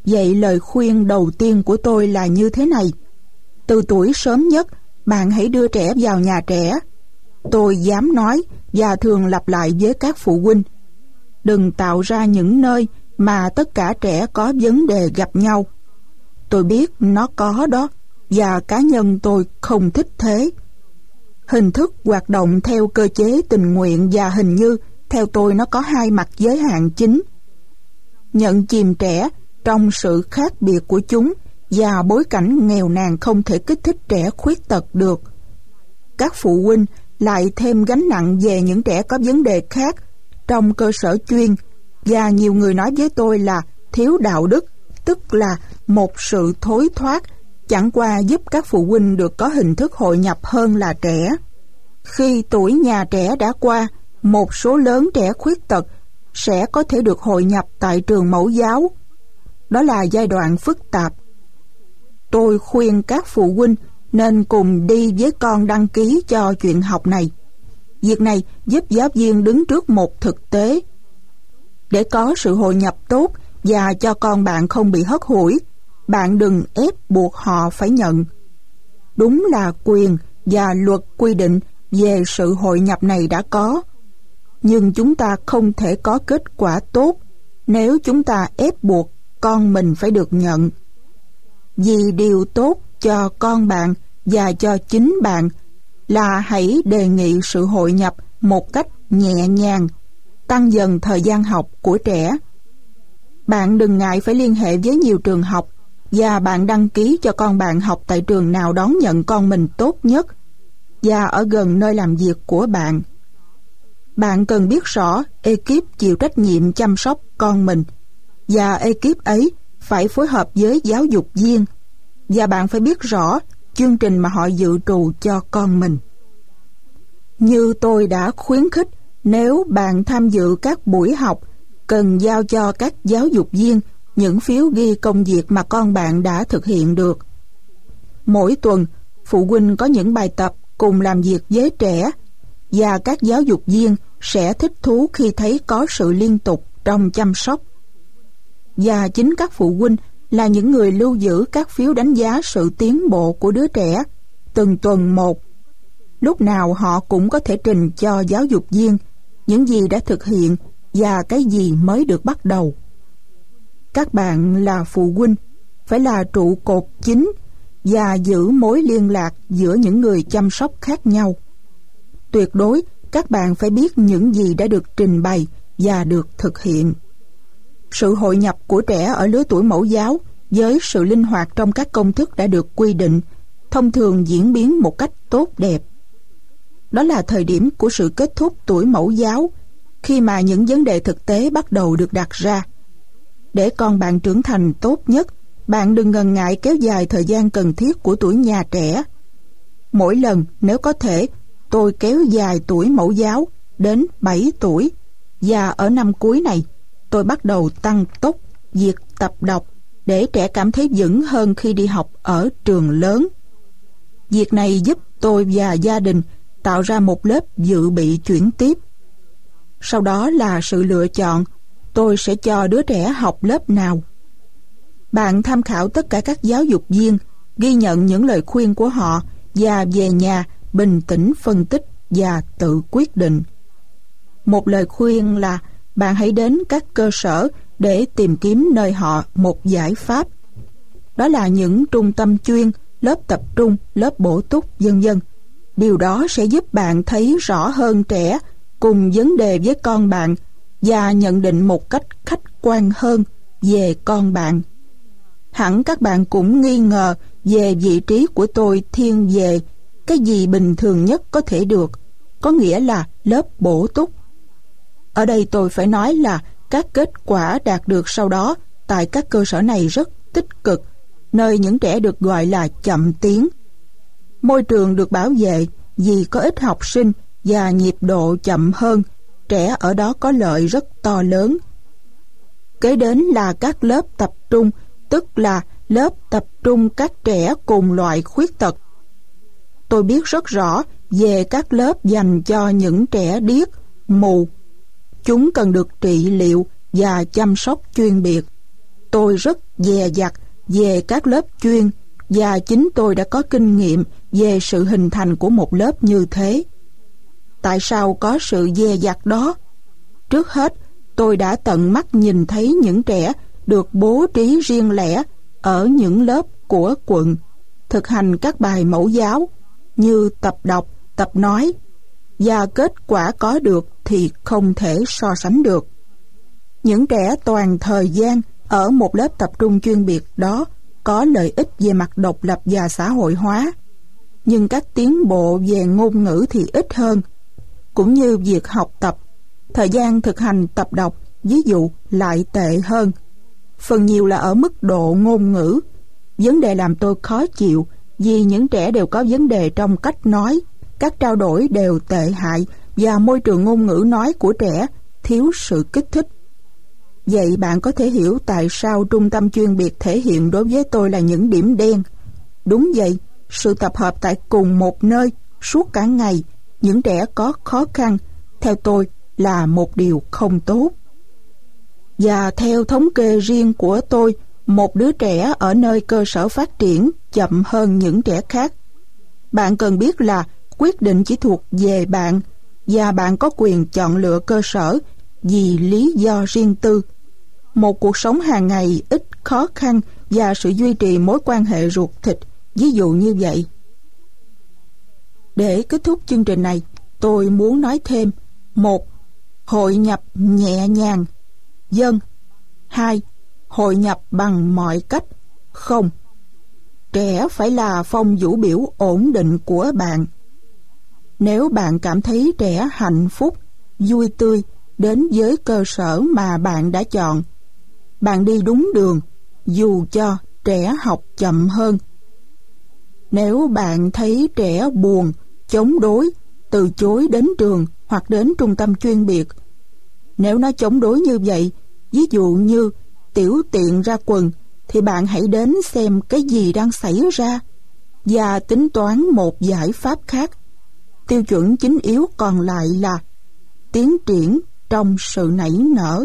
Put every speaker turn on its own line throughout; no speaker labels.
Vậy lời khuyên đầu tiên của tôi là như thế này: từ tuổi sớm nhất, bạn hãy đưa trẻ vào nhà trẻ. Tôi dám nói và thường lặp lại với các phụ huynh: đừng tạo ra những nơi mà tất cả trẻ có vấn đề gặp nhau. Tôi biết nó có đó, và cá nhân tôi không thích thế. Hình thức hoạt động theo cơ chế tình nguyện và hình như, theo tôi, nó có hai mặt giới hạn chính. Nhận chìm trẻ trong sự khác biệt của chúng và bối cảnh nghèo nàn không thể kích thích trẻ khuyết tật được. Các phụ huynh lại thêm gánh nặng về những trẻ có vấn đề khác trong cơ sở chuyên, và nhiều người nói với tôi là thiếu đạo đức, tức là một sự thối thoát, chẳng qua giúp các phụ huynh được có hình thức hội nhập hơn là trẻ. Khi tuổi nhà trẻ đã qua, một số lớn trẻ khuyết tật sẽ có thể được hội nhập tại trường mẫu giáo. Đó là giai đoạn phức tạp. Tôi khuyên các phụ huynh nên cùng đi với con đăng ký cho chuyện học này. Việc này giúp giáo viên đứng trước một thực tế. Để có sự hội nhập tốt và cho con bạn không bị hất hủi, bạn đừng ép buộc họ phải nhận. Đúng là quyền và luật quy định về sự hội nhập này đã có, nhưng chúng ta không thể có kết quả tốt nếu chúng ta ép buộc con mình phải được nhận. Vì điều tốt cho con bạn và cho chính bạn là hãy đề nghị sự hội nhập một cách nhẹ nhàng, tăng dần thời gian học của trẻ. Bạn đừng ngại phải liên hệ với nhiều trường học và bạn đăng ký cho con bạn học tại trường nào đón nhận con mình tốt nhất và ở gần nơi làm việc của bạn. Bạn cần biết rõ ekip chịu trách nhiệm chăm sóc con mình, và ekip ấy phải phối hợp với giáo dục viên, và bạn phải biết rõ chương trình mà họ dự trù cho con mình. Như tôi đã khuyến khích, nếu bạn tham dự các buổi học, cần giao cho các giáo dục viên những phiếu ghi công việc mà con bạn đã thực hiện được. Mỗi tuần, phụ huynh có những bài tập cùng làm việc với trẻ, và các giáo dục viên sẽ thích thú khi thấy có sự liên tục trong chăm sóc. Và chính các phụ huynh là những người lưu giữ các phiếu đánh giá sự tiến bộ của đứa trẻ từng tuần một. Lúc nào họ cũng có thể trình cho giáo dục viên những gì đã thực hiện và cái gì mới được bắt đầu. Các bạn là phụ huynh phải là trụ cột chính và giữ mối liên lạc giữa những người chăm sóc khác nhau. Tuyệt đối các bạn phải biết những gì đã được trình bày và được thực hiện. Sự hội nhập của trẻ ở lứa tuổi mẫu giáo với sự linh hoạt trong các công thức đã được quy định thông thường diễn biến một cách tốt đẹp. Đó là thời điểm của sự kết thúc tuổi mẫu giáo, khi mà những vấn đề thực tế bắt đầu được đặt ra. Để con bạn trưởng thành tốt nhất, bạn đừng ngần ngại kéo dài thời gian cần thiết của tuổi nhà trẻ. Mỗi lần, nếu có thể, tôi kéo dài tuổi mẫu giáo đến 7 tuổi, và ở năm cuối này, tôi bắt đầu tăng tốc việc tập đọc để trẻ cảm thấy vững hơn khi đi học ở trường lớn. Việc này giúp tôi và gia đình tạo ra một lớp dự bị chuyển tiếp. Sau đó là sự lựa chọn, tôi sẽ cho đứa trẻ học lớp nào. Bạn tham khảo tất cả các giáo dục viên, ghi nhận những lời khuyên của họ và về nhà bình tĩnh phân tích và tự quyết định. Một lời khuyên là bạn hãy đến các cơ sở để tìm kiếm nơi họ một giải pháp. Đó là những trung tâm chuyên, lớp tập trung, lớp bổ túc, vân vân. Điều đó sẽ giúp bạn thấy rõ hơn trẻ cùng vấn đề với con bạn và nhận định một cách khách quan hơn về con bạn. Hẳn các bạn cũng nghi ngờ về vị trí của tôi thiên về cái gì bình thường nhất có thể được, có nghĩa là lớp bổ túc. Ở đây tôi phải nói là các kết quả đạt được sau đó tại các cơ sở này rất tích cực, nơi những trẻ được gọi là chậm tiến. Môi trường được bảo vệ vì có ít học sinh và nhịp độ chậm hơn, trẻ ở đó có lợi rất to lớn. Kế đến là các lớp tập trung, tức là lớp tập trung các trẻ cùng loại khuyết tật. Tôi biết rất rõ về các lớp dành cho những trẻ điếc, mù. Chúng cần được trị liệu và chăm sóc chuyên biệt. Tôi rất dè dặt về các lớp chuyên và chính tôi đã có kinh nghiệm về sự hình thành của một lớp như thế. Tại sao có sự dè dặt đó? Trước hết, tôi đã tận mắt nhìn thấy những trẻ được bố trí riêng lẻ ở những lớp của quận, thực hành các bài mẫu giáo như tập đọc, tập nói, và kết quả có được thì không thể so sánh được. Những trẻ toàn thời gian ở một lớp tập trung chuyên biệt đó có lợi ích về mặt độc lập và xã hội hóa, nhưng các tiến bộ về ngôn ngữ thì ít hơn, cũng như việc học tập. Thời gian thực hành tập đọc, ví dụ, lại tệ hơn. Phần nhiều là ở mức độ ngôn ngữ. Vấn đề làm tôi khó chịu vì những trẻ đều có vấn đề trong cách nói, các trao đổi đều tệ hại và môi trường ngôn ngữ nói của trẻ thiếu sự kích thích. Vậy bạn có thể hiểu tại sao trung tâm chuyên biệt thể hiện đối với tôi là những điểm đen. Đúng vậy, sự tập hợp tại cùng một nơi suốt cả ngày, những trẻ có khó khăn, theo tôi là một điều không tốt. Và theo thống kê riêng của tôi, một đứa trẻ ở nơi cơ sở phát triển chậm hơn những trẻ khác. Bạn cần biết là quyết định chỉ thuộc về bạn, và bạn có quyền chọn lựa cơ sở vì lý do riêng tư. Một cuộc sống hàng ngày ít khó khăn và sự duy trì mối quan hệ ruột thịt, ví dụ như vậy. Để kết thúc chương trình này, tôi muốn nói thêm: 1. Hội nhập nhẹ nhàng. Dân. 2. Hội nhập bằng mọi cách. Không. Trẻ phải là phong vũ biểu ổn định của bạn. Nếu bạn cảm thấy trẻ hạnh phúc, vui tươi đến với cơ sở mà bạn đã chọn, bạn đi đúng đường, dù cho trẻ học chậm hơn. Nếu bạn thấy trẻ buồn, chống đối, từ chối đến trường hoặc đến trung tâm chuyên biệt, nếu nó chống đối như vậy, ví dụ như tiểu tiện ra quần, thì bạn hãy đến xem cái gì đang xảy ra và tính toán một giải pháp khác. Tiêu chuẩn chính yếu còn lại là tiến triển trong sự nảy nở.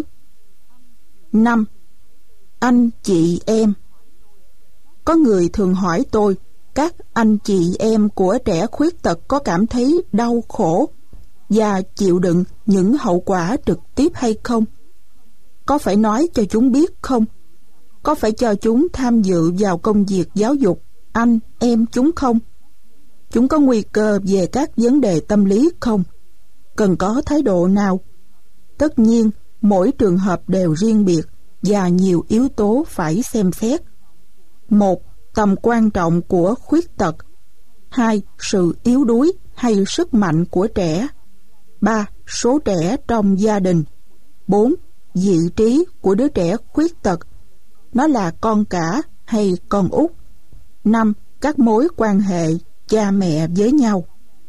5. Anh chị em. Có người thường hỏi tôi, các anh chị em của trẻ khuyết tật có cảm thấy đau khổ và chịu đựng những hậu quả trực tiếp hay không? Có phải nói cho chúng biết không? Có phải cho chúng tham dự vào công việc giáo dục anh em chúng không? Chúng có nguy cơ về các vấn đề tâm lý không? Cần có thái độ nào? Tất nhiên, mỗi trường hợp đều riêng biệt và nhiều yếu tố phải xem xét. 1. Tầm quan trọng của khuyết tật. 2. Sự yếu đuối hay sức mạnh của trẻ. 3. Số trẻ trong gia đình. 4. Vị trí của đứa trẻ khuyết tật. Nó là con cả hay con út. 5. Các mối quan hệ cha mẹ với nhau.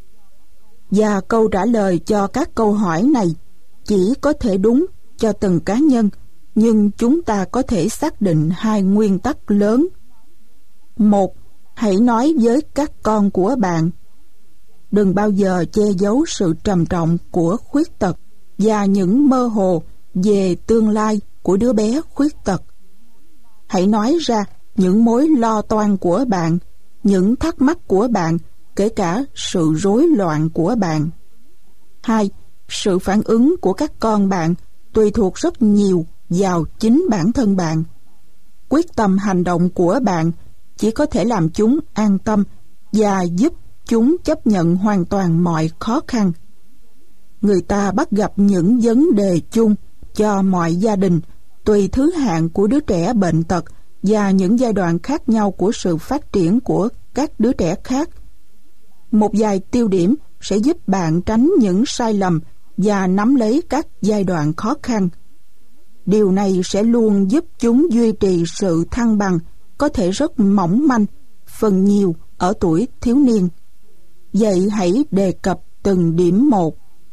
Và câu trả lời cho các câu hỏi này chỉ có thể đúng cho từng cá nhân, nhưng chúng ta có thể xác định hai nguyên tắc lớn. 1. Hãy nói với các con của bạn. Đừng bao giờ che giấu sự trầm trọng của khuyết tật và những mơ hồ về tương lai của đứa bé khuyết tật. Hãy nói ra những mối lo toan của bạn, những thắc mắc của bạn, kể cả sự rối loạn của bạn. 2. Sự phản ứng của các con bạn tùy thuộc rất nhiều vào chính bản thân bạn. Quyết tâm hành động của bạn chỉ có thể làm chúng an tâm và giúp chúng chấp nhận hoàn toàn mọi khó khăn. Người ta bắt gặp những vấn đề chung cho mọi gia đình tùy thứ hạng của đứa trẻ bệnh tật và những giai đoạn khác nhau của sự phát triển của các đứa trẻ khác. Một vài tiêu điểm sẽ giúp bạn tránh những sai lầm và nắm lấy các giai đoạn khó khăn. Điều này sẽ luôn giúp chúng duy trì sự thăng bằng, có thể rất mỏng manh, phần nhiều ở tuổi thiếu niên. Vậy hãy đề cập từng điểm một.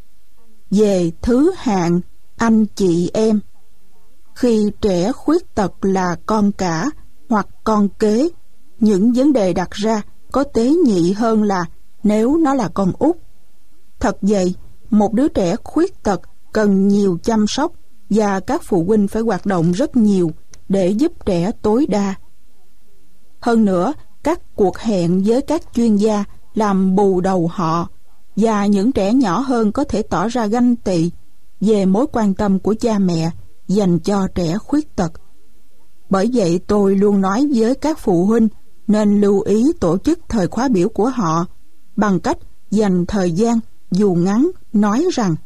Về thứ hạng anh chị em. Khi trẻ khuyết tật là con cả hoặc con kế, những vấn đề đặt ra có tế nhị hơn là nếu nó là con út. Thật vậy, một đứa trẻ khuyết tật cần nhiều chăm sóc và các phụ huynh phải hoạt động rất nhiều để giúp trẻ tối đa. Hơn nữa, các cuộc hẹn với các chuyên gia làm bù đầu họ, và những trẻ nhỏ hơn có thể tỏ ra ganh tị về mối quan tâm của cha mẹ dành cho trẻ khuyết tật. Bởi vậy tôi luôn nói với các phụ huynh nên lưu ý tổ chức thời khóa biểu của họ bằng cách dành thời gian dù ngắn nói rằng: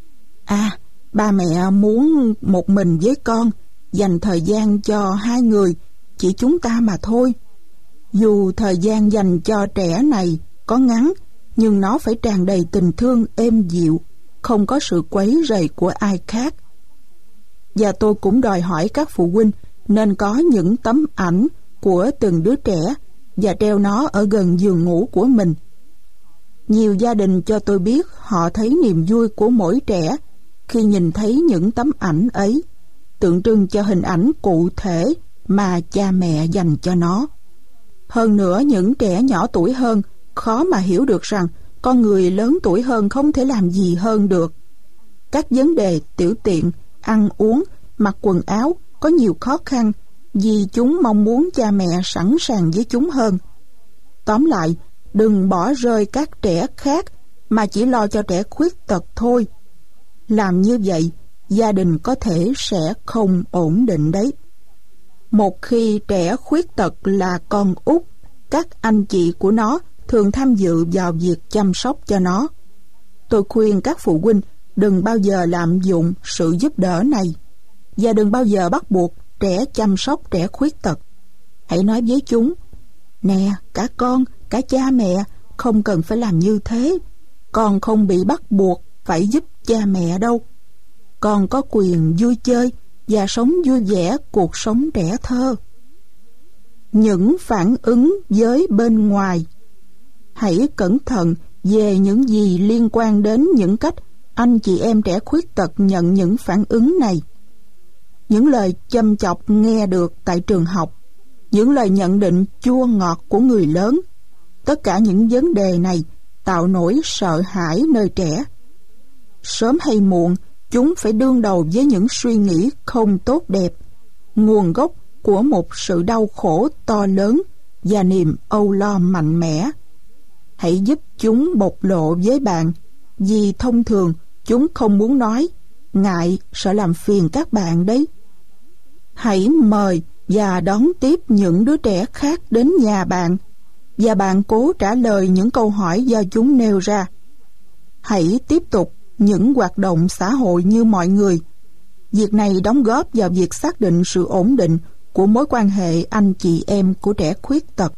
ba mẹ muốn một mình với con, dành thời gian cho hai người, chỉ chúng ta mà thôi. Dù thời gian dành cho trẻ này có ngắn, nhưng nó phải tràn đầy tình thương êm dịu, không có sự quấy rầy của ai khác. Và tôi cũng đòi hỏi các phụ huynh nên có những tấm ảnh của từng đứa trẻ và treo nó ở gần giường ngủ của mình. Nhiều gia đình cho tôi biết họ thấy niềm vui của mỗi trẻ khi nhìn thấy những tấm ảnh ấy, tượng trưng cho hình ảnh cụ thể mà cha mẹ dành cho nó. Hơn nữa, những trẻ nhỏ tuổi hơn khó mà hiểu được rằng con người lớn tuổi hơn không thể làm gì hơn được. Các vấn đề tiểu tiện, ăn uống, mặc quần áo có nhiều khó khăn vì chúng mong muốn cha mẹ sẵn sàng với chúng hơn. Tóm lại, đừng bỏ rơi các trẻ khác mà chỉ lo cho trẻ khuyết tật thôi. Làm như vậy, gia đình có thể sẽ không ổn định đấy. Một khi trẻ khuyết tật là con út, các anh chị của nó thường tham dự vào việc chăm sóc cho nó. Tôi khuyên các phụ huynh đừng bao giờ lạm dụng sự giúp đỡ này, và đừng bao giờ bắt buộc trẻ chăm sóc trẻ khuyết tật. Hãy nói với chúng: nè, cả con, cả cha mẹ không cần phải làm như thế. Con không bị bắt buộc phải giúp cha mẹ đâu. Con có quyền vui chơi và sống vui vẻ cuộc sống trẻ thơ. Những phản ứng với bên ngoài. Hãy cẩn thận về những gì liên quan đến những cách anh chị em trẻ khuyết tật nhận những phản ứng này. Những lời châm chọc nghe được tại trường học, những lời nhận định chua ngọt của người lớn, tất cả những vấn đề này tạo nỗi sợ hãi nơi trẻ. Sớm hay muộn, chúng phải đương đầu với những suy nghĩ không tốt đẹp, nguồn gốc của một sự đau khổ to lớn và niềm âu lo mạnh mẽ. Hãy giúp chúng bộc lộ với bạn, vì thông thường chúng không muốn nói, ngại sợ làm phiền các bạn đấy. Hãy mời và đón tiếp những đứa trẻ khác đến nhà bạn, và bạn cố trả lời những câu hỏi do chúng nêu ra. Hãy tiếp tục những hoạt động xã hội như mọi người. Việc này đóng góp vào việc xác định sự ổn định của mối quan hệ anh chị em của trẻ khuyết tật.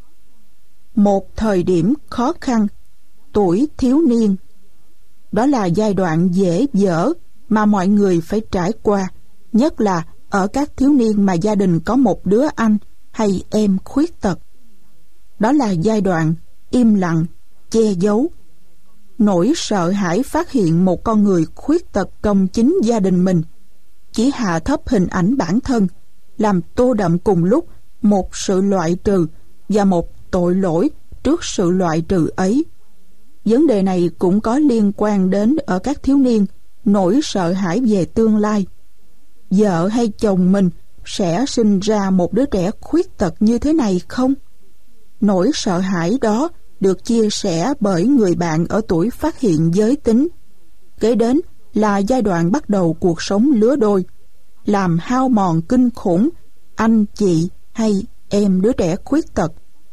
Một thời điểm khó khăn, tuổi thiếu niên. Đó là giai đoạn dễ dở mà mọi người phải trải qua, nhất là ở các thiếu niên mà gia đình có một đứa anh hay em khuyết tật. Đó là giai đoạn im lặng, che giấu. Nỗi sợ hãi phát hiện một con người khuyết tật trong chính gia đình mình chỉ hạ thấp hình ảnh bản thân, làm tô đậm cùng lúc một sự loại trừ và một tội lỗi trước sự loại trừ ấy. Vấn đề này cũng có liên quan đến ở các thiếu niên nỗi sợ hãi về tương lai. Vợ hay chồng mình sẽ sinh ra một đứa trẻ khuyết tật như thế này không? Nỗi sợ hãi đó được chia sẻ bởi người bạn ở tuổi phát hiện giới tính. Kế đến là giai đoạn bắt đầu cuộc sống lứa đôi, làm hao mòn kinh khủng anh chị hay em đứa trẻ khuyết tật.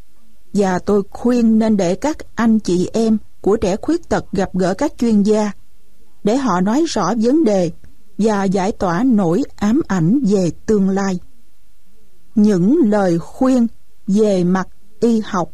Và tôi khuyên nên để các anh chị em của trẻ khuyết tật gặp gỡ các chuyên gia để họ nói rõ vấn đề và giải tỏa nỗi ám ảnh về tương lai. Những lời khuyên về mặt y học.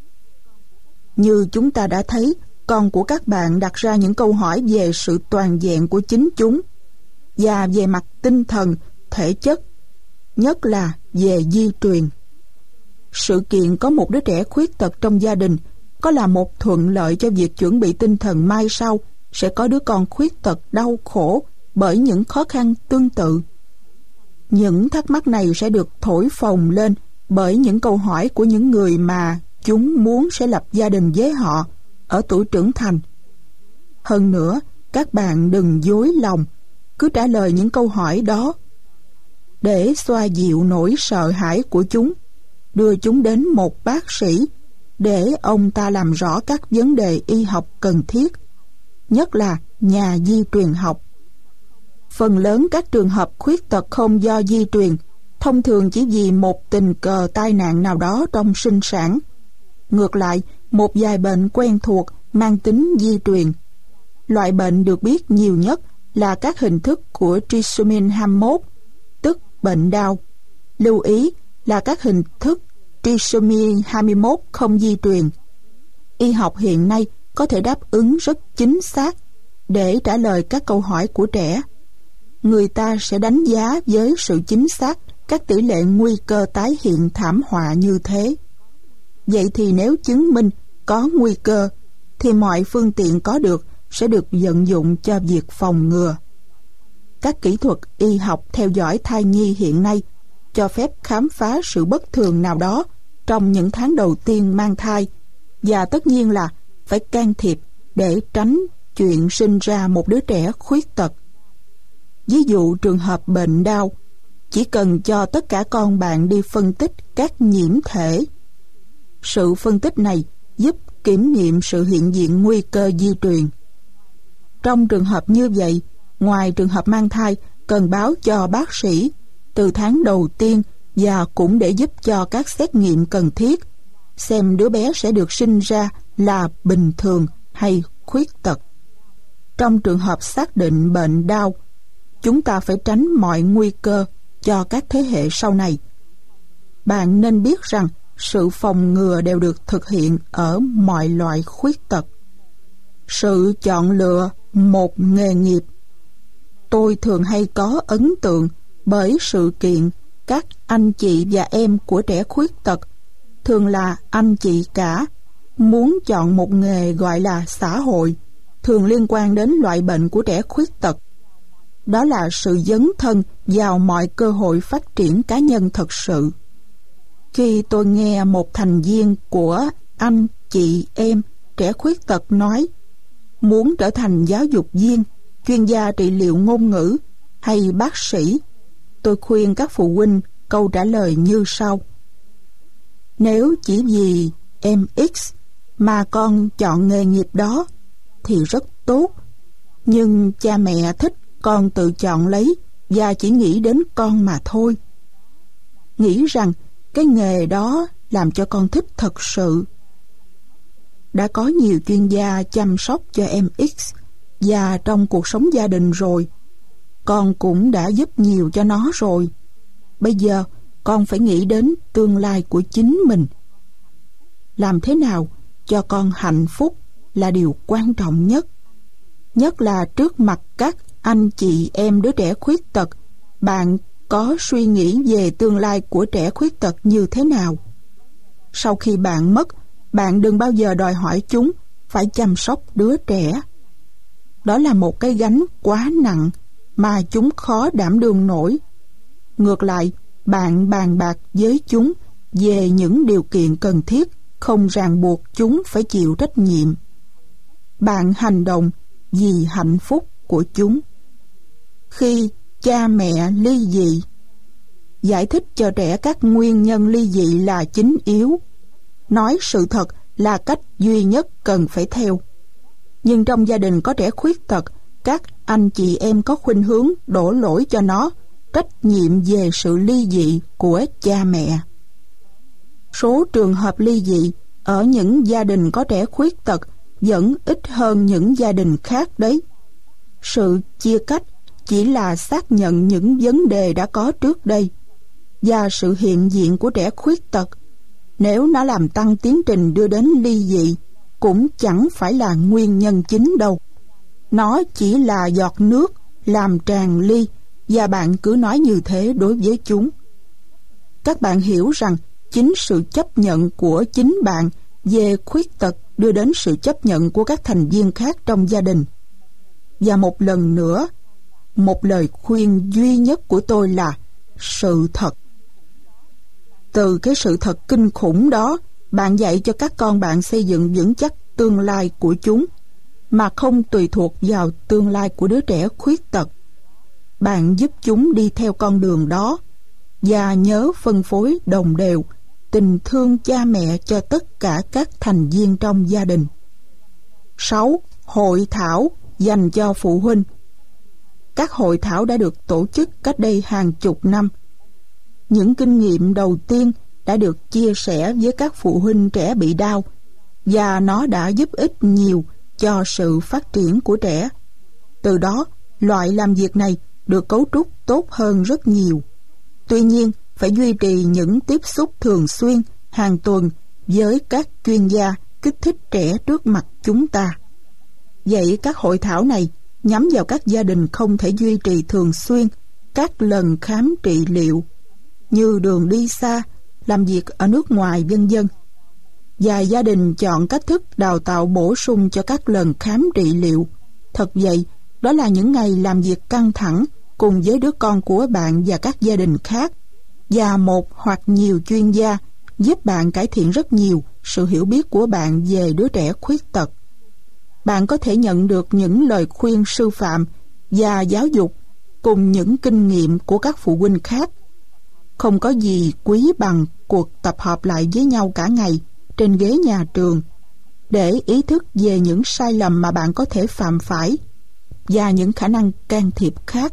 Như chúng ta đã thấy, con của các bạn đặt ra những câu hỏi về sự toàn vẹn của chính chúng và về mặt tinh thần, thể chất, nhất là về di truyền. Sự kiện có một đứa trẻ khuyết tật trong gia đình có là một thuận lợi cho việc chuẩn bị tinh thần mai sau sẽ có đứa con khuyết tật đau khổ bởi những khó khăn tương tự. Những thắc mắc này sẽ được thổi phồng lên bởi những câu hỏi của những người mà chúng muốn sẽ lập gia đình với họ ở tuổi trưởng thành. Hơn nữa, các bạn đừng dối lòng, cứ trả lời những câu hỏi đó. để xoa dịu nỗi sợ hãi của chúng, đưa chúng đến một bác sĩ để ông ta làm rõ các vấn đề y học cần thiết, nhất là nhà di truyền học. Phần lớn các trường hợp khuyết tật không do di truyền thông thường chỉ vì một tình cờ tai nạn nào đó trong sinh sản. Ngược lại, một vài bệnh quen thuộc mang tính di truyền. Loại bệnh được biết nhiều nhất là các hình thức của trisomy 21, tức bệnh đau. Lưu ý là các hình thức trisomy 21 không di truyền. Y học hiện nay có thể đáp ứng rất chính xác để trả lời các câu hỏi của trẻ. Người ta sẽ đánh giá với sự chính xác các tỷ lệ nguy cơ tái hiện thảm họa như thế. Vậy thì nếu chứng minh có nguy cơ, thì mọi phương tiện có được sẽ được vận dụng cho việc phòng ngừa. Các kỹ thuật y học theo dõi thai nhi hiện nay cho phép khám phá sự bất thường nào đó trong những tháng đầu tiên mang thai, và tất nhiên là phải can thiệp để tránh chuyện sinh ra một đứa trẻ khuyết tật. Ví dụ trường hợp bệnh đau, chỉ cần cho tất cả con bạn đi phân tích các nhiễm thể. Sự phân tích này giúp kiểm nghiệm sự hiện diện nguy cơ di truyền. Trong trường hợp như vậy, ngoài trường hợp mang thai, cần báo cho bác sĩ từ tháng đầu tiên và cũng để giúp cho các xét nghiệm cần thiết, xem đứa bé sẽ được sinh ra là bình thường hay khuyết tật. Trong trường hợp xác định bệnh đau, chúng ta phải tránh mọi nguy cơ cho các thế hệ sau này. Bạn nên biết rằng sự phòng ngừa đều được thực hiện ở mọi loại khuyết tật. Sự chọn lựa một nghề nghiệp. Tôi thường hay có ấn tượng bởi sự kiện các anh chị và em của trẻ khuyết tật, thường là anh chị cả, muốn chọn một nghề gọi là xã hội, thường liên quan đến loại bệnh của trẻ khuyết tật. Đó là sự dấn thân vào mọi cơ hội phát triển cá nhân thật sự. Khi tôi nghe một thành viên của anh chị em trẻ khuyết tật nói muốn trở thành giáo dục viên, chuyên gia trị liệu ngôn ngữ hay bác sĩ, tôi khuyên các phụ huynh câu trả lời như sau: nếu chỉ vì em X mà con chọn nghề nghiệp đó thì rất tốt, nhưng cha mẹ thích con tự chọn lấy và chỉ nghĩ đến con mà thôi. Nghĩ rằng cái nghề đó làm cho con thích thật sự. Đã có nhiều chuyên gia chăm sóc cho em X, và trong cuộc sống gia đình rồi, con cũng đã giúp nhiều cho nó rồi. Bây giờ con phải nghĩ đến tương lai của chính mình. Làm thế nào cho con hạnh phúc là điều quan trọng nhất. Nhất là trước mặt các anh chị em đứa trẻ khuyết tật, bạn có suy nghĩ về tương lai của trẻ khuyết tật như thế nào? Sau khi bạn mất, bạn đừng bao giờ đòi hỏi chúng phải chăm sóc đứa trẻ. Đó là một cái gánh quá nặng mà chúng khó đảm đương nổi. Ngược lại, bạn bàn bạc với chúng về những điều kiện cần thiết, không ràng buộc chúng phải chịu trách nhiệm. Bạn hành động vì hạnh phúc của chúng. Khi cha mẹ ly dị, giải thích cho trẻ các nguyên nhân ly dị là chính yếu. Nói sự thật là cách duy nhất cần phải theo. Nhưng trong gia đình có trẻ khuyết tật, các anh chị em có khuynh hướng đổ lỗi cho nó trách nhiệm về sự ly dị của cha mẹ. Số trường hợp ly dị ở những gia đình có trẻ khuyết tật vẫn ít hơn những gia đình khác đấy. Sự chia cách chỉ là xác nhận những vấn đề đã có trước đây, và sự hiện diện của trẻ khuyết tật, nếu nó làm tăng tiến trình đưa đến ly dị, cũng chẳng phải là nguyên nhân chính đâu. Nó chỉ là giọt nước làm tràn ly, và bạn cứ nói như thế đối với chúng. Các bạn hiểu rằng chính sự chấp nhận của chính bạn về khuyết tật đưa đến sự chấp nhận của các thành viên khác trong gia đình. Và một lần nữa, một lời khuyên duy nhất của tôi là sự thật. Từ cái sự thật kinh khủng đó, bạn dạy cho các con bạn xây dựng vững chắc tương lai của chúng, mà không tùy thuộc vào tương lai của đứa trẻ khuyết tật. Bạn giúp chúng đi theo con đường đó và nhớ phân phối đồng đều tình thương cha mẹ cho tất cả các thành viên trong gia đình. 6. Hội thảo dành cho phụ huynh. Các hội thảo đã được tổ chức cách đây hàng chục năm. Những kinh nghiệm đầu tiên đã được chia sẻ với các phụ huynh trẻ bị đau, và nó đã giúp ích nhiều cho sự phát triển của trẻ. Từ đó, loại làm việc này được cấu trúc tốt hơn rất nhiều. Tuy nhiên, phải duy trì những tiếp xúc thường xuyên, hàng tuần với các chuyên gia kích thích trẻ trước mặt chúng ta. Vậy các hội thảo này nhắm vào các gia đình không thể duy trì thường xuyên các lần khám trị liệu, như đường đi xa, làm việc ở nước ngoài, vân vân. Và gia đình chọn cách thức đào tạo bổ sung cho các lần khám trị liệu. Thật vậy, đó là những ngày làm việc căng thẳng cùng với đứa con của bạn và các gia đình khác, và một hoặc nhiều chuyên gia giúp bạn cải thiện rất nhiều sự hiểu biết của bạn về đứa trẻ khuyết tật. Bạn có thể nhận được những lời khuyên sư phạm và giáo dục cùng những kinh nghiệm của các phụ huynh khác. Không có gì quý bằng cuộc tập hợp lại với nhau cả ngày trên ghế nhà trường để ý thức về những sai lầm mà bạn có thể phạm phải và những khả năng can thiệp khác.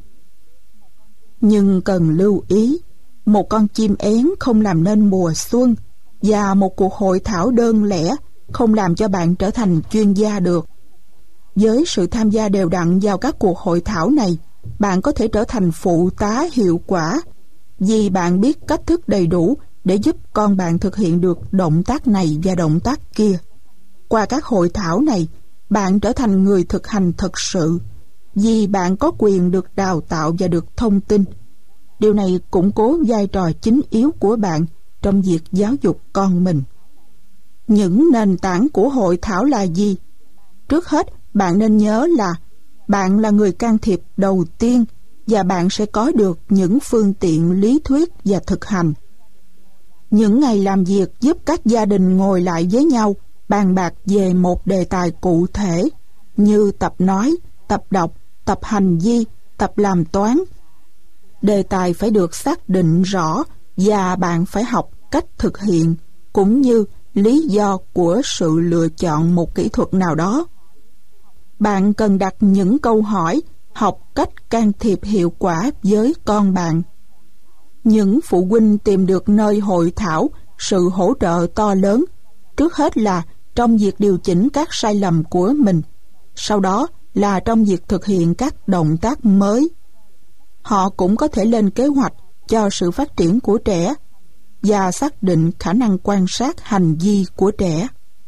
Nhưng cần lưu ý, một con chim én không làm nên mùa xuân, và một cuộc hội thảo đơn lẻ không làm cho bạn trở thành chuyên gia được. Với sự tham gia đều đặn vào các cuộc hội thảo này, bạn có thể trở thành phụ tá hiệu quả, vì bạn biết cách thức đầy đủ để giúp con bạn thực hiện được động tác này và động tác kia. Qua các hội thảo này, bạn trở thành người thực hành thật sự, vì bạn có quyền được đào tạo và được thông tin. Điều này củng cố vai trò chính yếu của bạn trong việc giáo dục con mình. Những nền tảng của hội thảo là gì? Trước hết, bạn nên nhớ là bạn là người can thiệp đầu tiên, và bạn sẽ có được những phương tiện lý thuyết và thực hành. Những ngày làm việc giúp các gia đình ngồi lại với nhau, bàn bạc về một đề tài cụ thể như tập nói, tập đọc, tập hành vi, tập làm toán. Đề tài phải được xác định rõ, và bạn phải học cách thực hiện cũng như lý do của sự lựa chọn một kỹ thuật nào đó. Bạn cần đặt những câu hỏi, học cách can thiệp hiệu quả với con bạn. Những phụ huynh tìm được nơi hội thảo sự hỗ trợ to lớn, trước hết là trong việc điều chỉnh các sai lầm của mình, sau đó là trong việc thực hiện các động tác mới. Họ cũng có thể lên kế hoạch cho sự phát triển của trẻ và xác định khả năng quan sát hành vi của trẻ.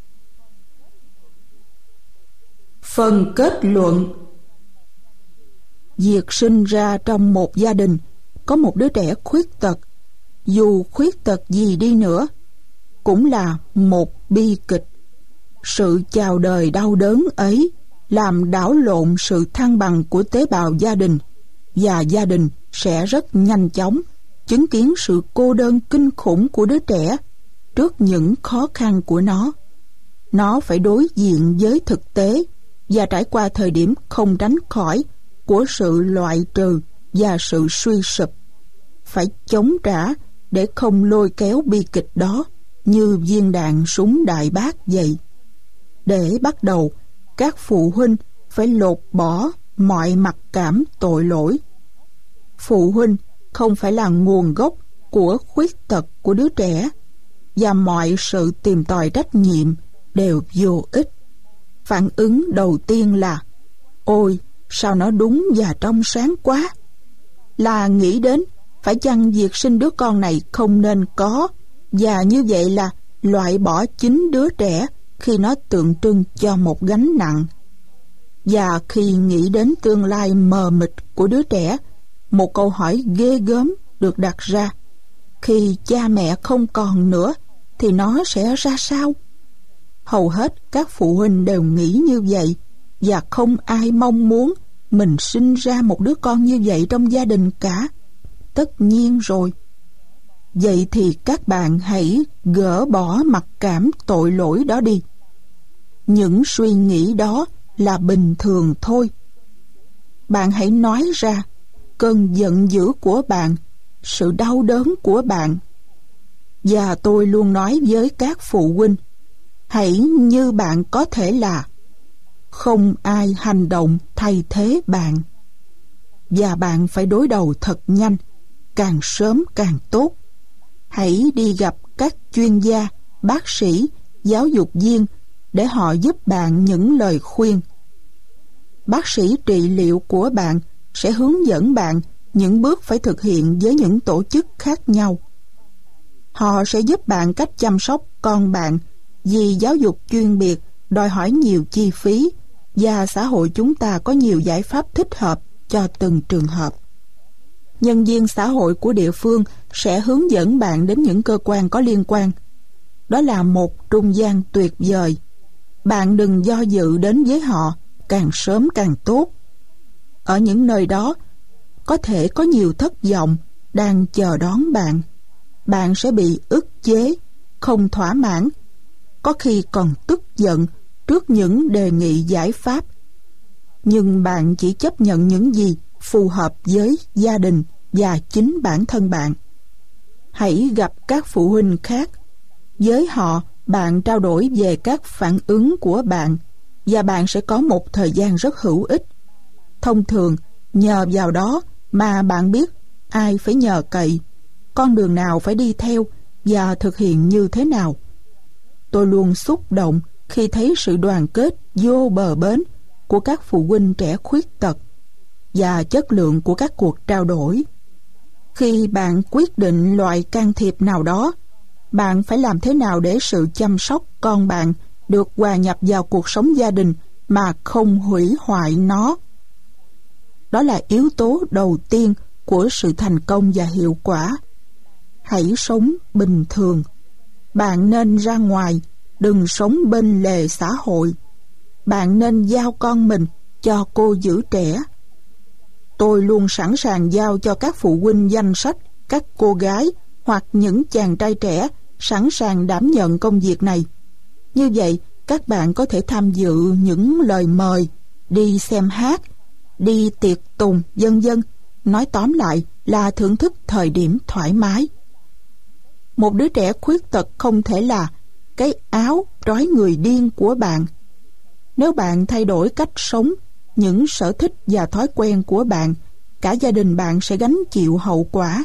Phần kết luận. Việc sinh ra trong một gia đình có một đứa trẻ khuyết tật, dù khuyết tật gì đi nữa, cũng là một bi kịch. Sự chào đời đau đớn ấy làm đảo lộn sự thăng bằng của tế bào gia đình, và gia đình sẽ rất nhanh chóng chứng kiến sự cô đơn kinh khủng của đứa trẻ trước những khó khăn của nó. Nó phải đối diện với thực tế và trải qua thời điểm không tránh khỏi của sự loại trừ và sự suy sụp. Phải chống trả để không lôi kéo bi kịch đó như viên đạn súng đại bác vậy. Để bắt đầu, các phụ huynh phải lột bỏ mọi mặc cảm tội lỗi. Phụ huynh không phải là nguồn gốc của khuyết tật của đứa trẻ, và mọi sự tìm tòi trách nhiệm đều vô ích. Phản ứng đầu tiên là ôi, sao nó đúng và trong sáng quá, là nghĩ đến phải chăng việc sinh đứa con này không nên có, và như vậy là loại bỏ chính đứa trẻ khi nó tượng trưng cho một gánh nặng. Và khi nghĩ đến tương lai mờ mịt của đứa trẻ, một câu hỏi ghê gớm được đặt ra: khi cha mẹ không còn nữa thì nó sẽ ra sao? Hầu hết các phụ huynh đều nghĩ như vậy, và không ai mong muốn mình sinh ra một đứa con như vậy trong gia đình cả. Tất nhiên rồi. Vậy thì các bạn hãy gỡ bỏ mặc cảm tội lỗi đó đi. Những suy nghĩ đó là bình thường thôi. Bạn hãy nói ra cơn giận dữ của bạn sự đau đớn của bạn. Và tôi luôn nói với các phụ huynh, hãy như bạn có thể là, không ai hành động thay thế bạn. Và bạn phải đối đầu thật nhanh, càng sớm càng tốt. Hãy đi gặp các chuyên gia, bác sĩ, giáo dục viên để họ giúp bạn những lời khuyên. Bác sĩ trị liệu của bạn sẽ hướng dẫn bạn những bước phải thực hiện với những tổ chức khác nhau. Họ sẽ giúp bạn cách chăm sóc con bạn, vì giáo dục chuyên biệt đòi hỏi nhiều chi phí và xã hội chúng ta có nhiều giải pháp thích hợp cho từng trường hợp. Nhân viên xã hội của địa phương sẽ hướng dẫn bạn đến những cơ quan có liên quan. Đó là một trung gian tuyệt vời. Bạn đừng do dự đến với họ, càng sớm càng tốt. Ở những nơi đó, có thể có nhiều thất vọng đang chờ đón bạn. Bạn sẽ bị ức chế, không thỏa mãn, có khi còn tức giận trước những đề nghị giải pháp. Nhưng bạn chỉ chấp nhận những gì phù hợp với gia đình và chính bản thân bạn. Hãy gặp các phụ huynh khác. Với họ, bạn trao đổi về các phản ứng của bạn và bạn sẽ có một thời gian rất hữu ích. Thông thường, nhờ vào đó mà bạn biết ai phải nhờ cậy, con đường nào phải đi theo và thực hiện như thế nào. Tôi luôn xúc động khi thấy sự đoàn kết vô bờ bến của các phụ huynh trẻ khuyết tật và chất lượng của các cuộc trao đổi. Khi bạn quyết định loại can thiệp nào đó, bạn phải làm thế nào để sự chăm sóc con bạn được hòa nhập vào cuộc sống gia đình mà không hủy hoại nó. Đó là yếu tố đầu tiên của sự thành công và hiệu quả. Hãy sống bình thường. Bạn nên ra ngoài, đừng sống bên lề xã hội. Bạn nên giao con mình cho cô giữ trẻ. Tôi luôn sẵn sàng giao cho các phụ huynh danh sách các cô gái hoặc những chàng trai trẻ sẵn sàng đảm nhận công việc này. Như vậy, các bạn có thể tham dự những lời mời, đi xem hát, đi tiệc tùng, vân vân. Nói tóm lại là thưởng thức thời điểm thoải mái. Một đứa trẻ khuyết tật không thể là cái áo trói người điên của bạn. Nếu bạn thay đổi cách sống, những sở thích và thói quen của bạn, cả gia đình bạn sẽ gánh chịu hậu quả.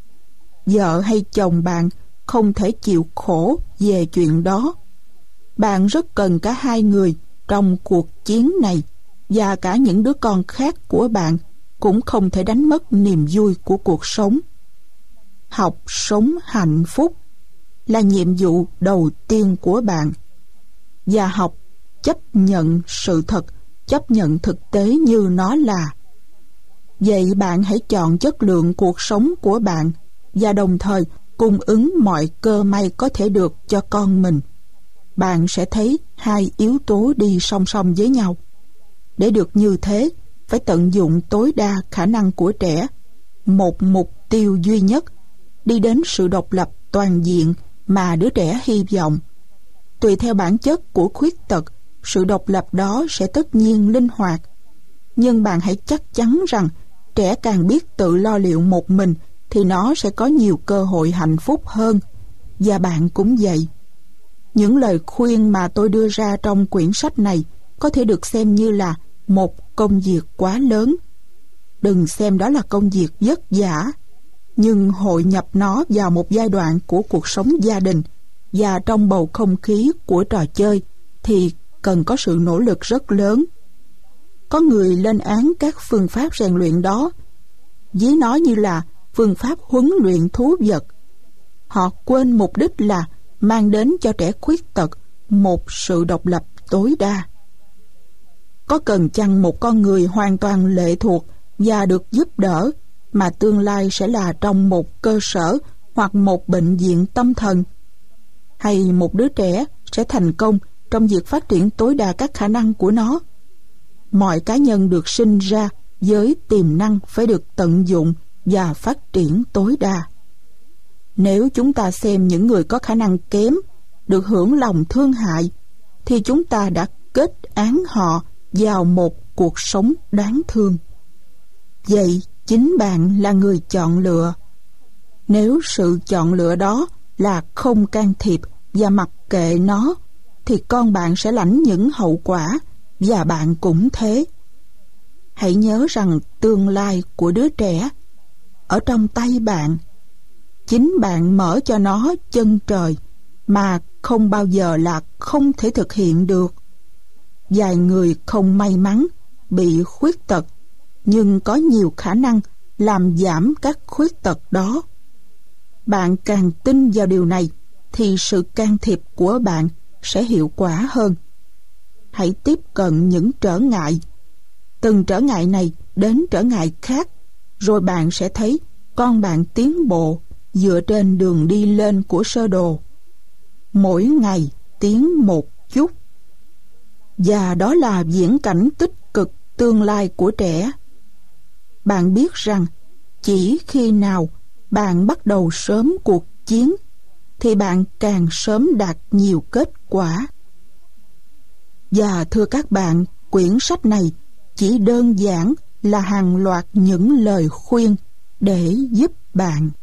Vợ hay chồng bạn không thể chịu khổ về chuyện đó. Bạn rất cần cả hai người trong cuộc chiến này, và cả những đứa con khác của bạn cũng không thể đánh mất niềm vui của cuộc sống. Học sống hạnh phúc là nhiệm vụ đầu tiên của bạn. Và học chấp nhận sự thật, chấp nhận thực tế như nó là. Vậy bạn hãy chọn chất lượng cuộc sống của bạn và đồng thời cung ứng mọi cơ may có thể được cho con mình. Bạn sẽ thấy hai yếu tố đi song song với nhau. Để được như thế, phải tận dụng tối đa khả năng của trẻ. Một mục tiêu duy nhất, đi đến sự độc lập toàn diện mà đứa trẻ hy vọng. Tùy theo bản chất của khuyết tật, sự độc lập đó sẽ tất nhiên linh hoạt. Nhưng bạn hãy chắc chắn rằng trẻ càng biết tự lo liệu một mình thì nó sẽ có nhiều cơ hội hạnh phúc hơn. Và bạn cũng vậy. Những lời khuyên mà tôi đưa ra trong quyển sách này có thể được xem như là một công việc quá lớn. Đừng xem đó là công việc vất vả, nhưng hội nhập nó vào một giai đoạn của cuộc sống gia đình và trong bầu không khí của trò chơi thì cần có sự nỗ lực rất lớn. Có người lên án các phương pháp rèn luyện đó, ví nó như là phương pháp huấn luyện thú vật. Họ quên mục đích là mang đến cho trẻ khuyết tật một sự độc lập tối đa. Có cần chăng một con người hoàn toàn lệ thuộc và được giúp đỡ mà tương lai sẽ là trong một cơ sở hoặc một bệnh viện tâm thần? Hay một đứa trẻ sẽ thành công trong việc phát triển tối đa các khả năng của nó? Mọi cá nhân được sinh ra với tiềm năng phải được tận dụng và phát triển tối đa. Nếu chúng ta xem những người có khả năng kém được hưởng lòng thương hại, thì chúng ta đã kết án họ vào một cuộc sống đáng thương. Vậy chính bạn là người chọn lựa. Nếu sự chọn lựa đó là không can thiệp và mặc kệ nó, thì con bạn sẽ lãnh những hậu quả, và bạn cũng thế. Hãy nhớ rằng tương lai của đứa trẻ ở trong tay bạn. Chính bạn mở cho nó chân trời mà không bao giờ là không thể thực hiện được. Vài người không may mắn bị khuyết tật, nhưng có nhiều khả năng làm giảm các khuyết tật đó. Bạn càng tin vào điều này thì sự can thiệp của bạn sẽ hiệu quả hơn. Hãy tiếp cận những trở ngại. Từng trở ngại này đến trở ngại khác, rồi bạn sẽ thấy con bạn tiến bộ dựa trên đường đi lên của sơ đồ. Mỗi ngày tiến một chút. Và đó là viễn cảnh tích cực tương lai của trẻ. Bạn biết rằng chỉ khi nào bạn bắt đầu sớm cuộc chiến thì bạn càng sớm đạt nhiều kết quả. Và thưa các bạn, quyển sách này chỉ đơn giản là hàng loạt những lời khuyên để giúp bạn